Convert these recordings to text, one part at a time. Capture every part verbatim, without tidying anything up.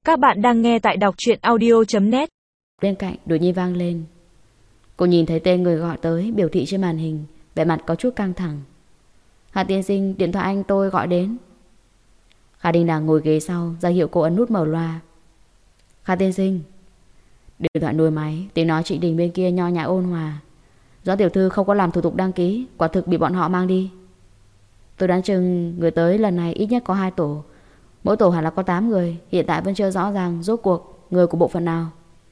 Các bạn đang nghe tại đọc truyện audio chấm net. Bên cạnh đột nhiên vang lên. Cô nhìn thấy tên người gọi tới biểu thị trên màn hình, vẻ mặt có chút căng thẳng. Hà tiên sinh, điện thoại anh tôi gọi đến. Kha Đình Đằng ngồi ghế sau, ra hiệu cô ấn nút mở loa. Kha tiên sinh. Điện thoại nuôi máy, tiếng nói chị Đình bên kia nho nhã ôn hòa. Doãn tiểu thư không có làm thủ tục đăng ký, quả thực bị bọn họ mang đi. Tôi đoán chừng người tới lần này ít nhất có hai tổ. Mỗi tổ hẳn là có tám người. Hiện tại vẫn chưa rõ ràng rốt cuộc người của bộ phận nào.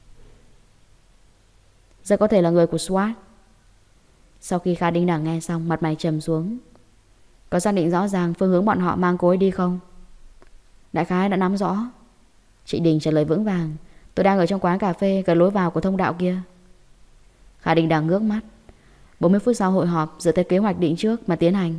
Rất có thể là người của SWAT. Sau khi Kha Đình Đằng nghe xong, mặt mày trầm xuống. Có xác định rõ ràng phương hướng bọn họ mang cô ấy đi không? Đại khái đã nắm rõ. Chị Đình trả lời vững vàng. Tôi đang ở trong quán cà phê gần lối vào của thông đạo kia. Kha Đình Đằng ngước mắt. Bốn mươi phút sau hội họp, dựa theo kế hoạch định trước mà tiến hành.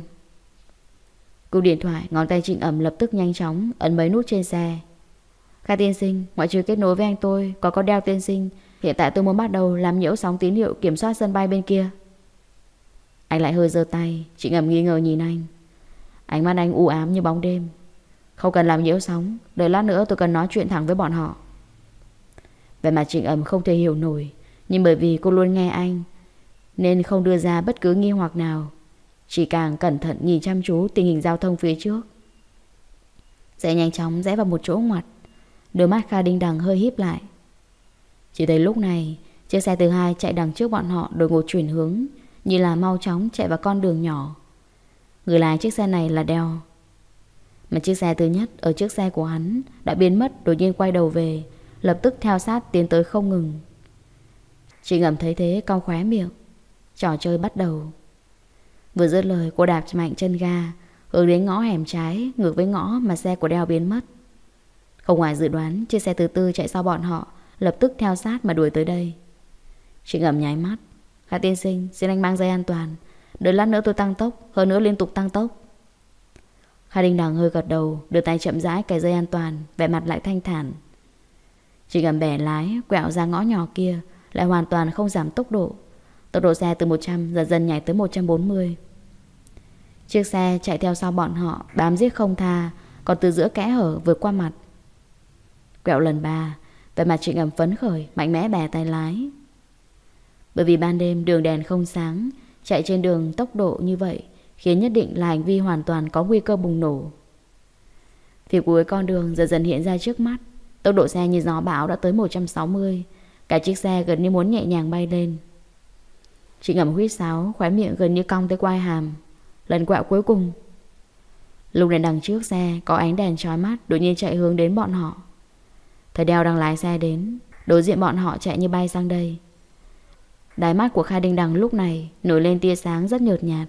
Cúp điện thoại, ngón tay Trịnh Ẩm lập tức nhanh chóng ấn mấy nút trên xe. Kha tiên sinh, ngoại trừ kết nối với anh tôi, có có đeo tiên sinh. Hiện tại tôi muốn bắt đầu làm nhiễu sóng tín hiệu kiểm soát sân bay bên kia. Anh lại hơi giơ tay. Trịnh Ẩm nghi ngờ nhìn anh. Ánh mắt anh u ám như bóng đêm. Không cần làm nhiễu sóng, đợi lát nữa tôi cần nói chuyện thẳng với bọn họ. Về mặt Trịnh Ẩm không thể hiểu nổi, nhưng bởi vì cô luôn nghe anh nên không đưa ra bất cứ nghi hoặc nào, chỉ càng cẩn thận nhìn chăm chú tình hình giao thông phía trước. Xe nhanh chóng rẽ vào một chỗ ngoặt. Đôi mắt Kha Đình Đằng hơi híp lại. Chỉ thấy lúc này chiếc xe thứ hai chạy đằng trước bọn họ đột ngột chuyển hướng, như là mau chóng chạy vào con đường nhỏ. Người lái chiếc xe này là Đeo. Mà chiếc xe thứ nhất ở trước xe của hắn đã biến mất, đột nhiên quay đầu về, lập tức theo sát tiến tới không ngừng. Trịnh Ẩm thấy thế cau khóe miệng. Trò chơi bắt đầu. Vừa dứt lời, cô đạp mạnh chân ga hướng đến ngõ hẻm trái, ngược với ngõ mà xe của Đeo biến mất. Không ngoài dự đoán, chiếc xe thứ tư chạy sau bọn họ lập tức theo sát mà đuổi tới đây. Trịnh Ẩm nháy mắt. Kha tiên sinh, xin anh mang dây an toàn. Đợi lát nữa tôi tăng tốc, hơn nữa liên tục tăng tốc. Kha Đình Đằng hơi gật đầu, đưa tay chậm rãi cài dây an toàn, vẻ mặt lại thanh thản. Trịnh Ẩm bẻ lái, quẹo ra ngõ nhỏ kia, lại hoàn toàn không giảm tốc độ. Tốc độ xe từ một trăm dần dần nhảy tới một trăm bốn mươi. Chiếc xe chạy theo sau bọn họ, bám giết không tha, còn từ giữa kẽ hở vượt qua mặt. Quẹo lần ba, vẻ mặt Trịnh Ẩm phấn khởi, mạnh mẽ bẻ tay lái. Bởi vì ban đêm đường đèn không sáng, chạy trên đường tốc độ như vậy khiến nhất định là hành vi hoàn toàn có nguy cơ bùng nổ. Phía cuối con đường dần dần hiện ra trước mắt. Tốc độ xe như gió bão đã tới một trăm sáu mươi. Cả chiếc xe gần như muốn nhẹ nhàng bay lên. Trịnh Ẩm huýt sáo, khóe miệng gần như cong tới quai hàm. Lần quẹo cuối cùng. Lúc này đằng trước xe có ánh đèn chói mắt đột nhiên chạy hướng đến bọn họ. Thấy Đeo đang lái xe đến, đối diện bọn họ chạy như bay sang đây. Đáy mắt của Kha Đình Đằng lúc này nổi lên tia sáng rất nhợt nhạt.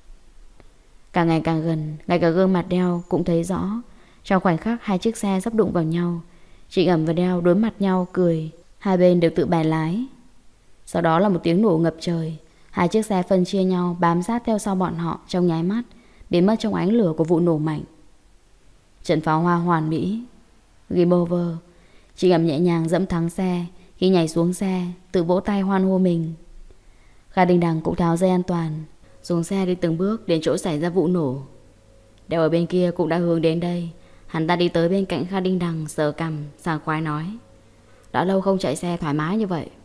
Càng ngày càng gần, ngay cả gương mặt Đeo cũng thấy rõ. Trong khoảnh khắc hai chiếc xe sắp đụng vào nhau, Trịnh Ẩm và Đeo đối mặt nhau cười. Hai bên đều tự bẻ lái. Sau đó là một tiếng nổ ngập trời. Hai chiếc xe phân chia nhau, bám sát theo sau bọn họ trong nháy mắt, biến mất trong ánh lửa của vụ nổ mạnh. Trận pháo hoa hoàn mỹ. Game over. Trịnh Ẩm nhẹ nhàng dẫm thắng xe. Khi nhảy xuống xe, tự vỗ tay hoan hô mình. Kha Đình Đằng cũng tháo dây an toàn, xuống xe đi từng bước đến chỗ xảy ra vụ nổ. Đeo ở bên kia cũng đã hướng đến đây. Hắn ta đi tới bên cạnh Kha Đình Đằng, sờ cằm, sảng khoái nói: đã lâu không chạy xe thoải mái như vậy.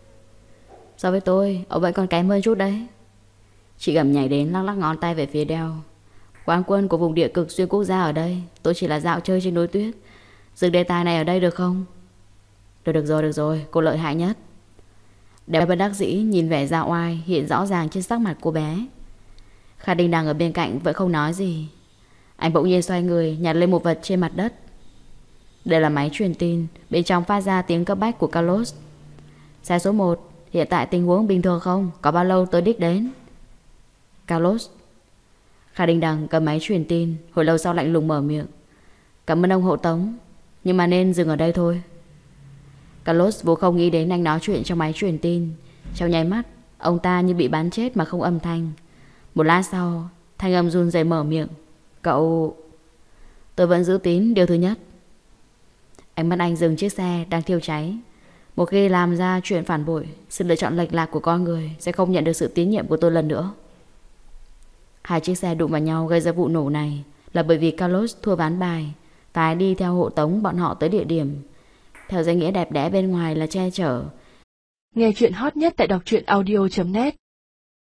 So với tôi, ông vẫn còn kém hơn chút đấy. Chị Ẩm nhảy đến lắc lắc ngón tay về phía Đeo. Quán quân của vùng địa cực xuyên quốc gia ở đây. Tôi chỉ là dạo chơi trên núi tuyết. Dừng đề tài này ở đây được không? Được được rồi, được rồi, cô lợi hại nhất. Đeo bất đắc dĩ nhìn vẻ dao oai hiện rõ ràng trên sắc mặt cô bé. Kha Đình Đằng ở bên cạnh vẫn không nói gì. Anh bỗng nhiên xoay người nhặt lên một vật trên mặt đất. Đây là máy truyền tin, bên trong phát ra tiếng cấp bách của Carlos. Xe số một, hiện tại tình huống bình thường không? Có bao lâu tới đích đến? Carlos. Kha Đình Đằng cầm máy truyền tin, hồi lâu sau lạnh lùng mở miệng. Cảm ơn ông hộ tống, nhưng mà nên dừng ở đây thôi. Carlos vô không nghĩ đến anh nói chuyện trong máy truyền tin. Trong nháy mắt, ông ta như bị bắn chết mà không âm thanh. Một lát sau, thanh âm run rẩy mở miệng. Cậu... Tôi vẫn giữ tín điều thứ nhất. Ánh mắt anh dừng chiếc xe đang thiêu cháy. Một khi làm ra chuyện phản bội, sự lựa chọn lệch lạc của con người sẽ không nhận được sự tín nhiệm của tôi lần nữa. Hai chiếc xe đụng vào nhau gây ra vụ nổ này là bởi vì Carlos thua ván bài, phải đi theo hộ tống bọn họ tới địa điểm. theo danh nghĩa đẹp đẽ bên ngoài là che chở. Nghe chuyện hot nhất tại đọc truyện audio chấm net.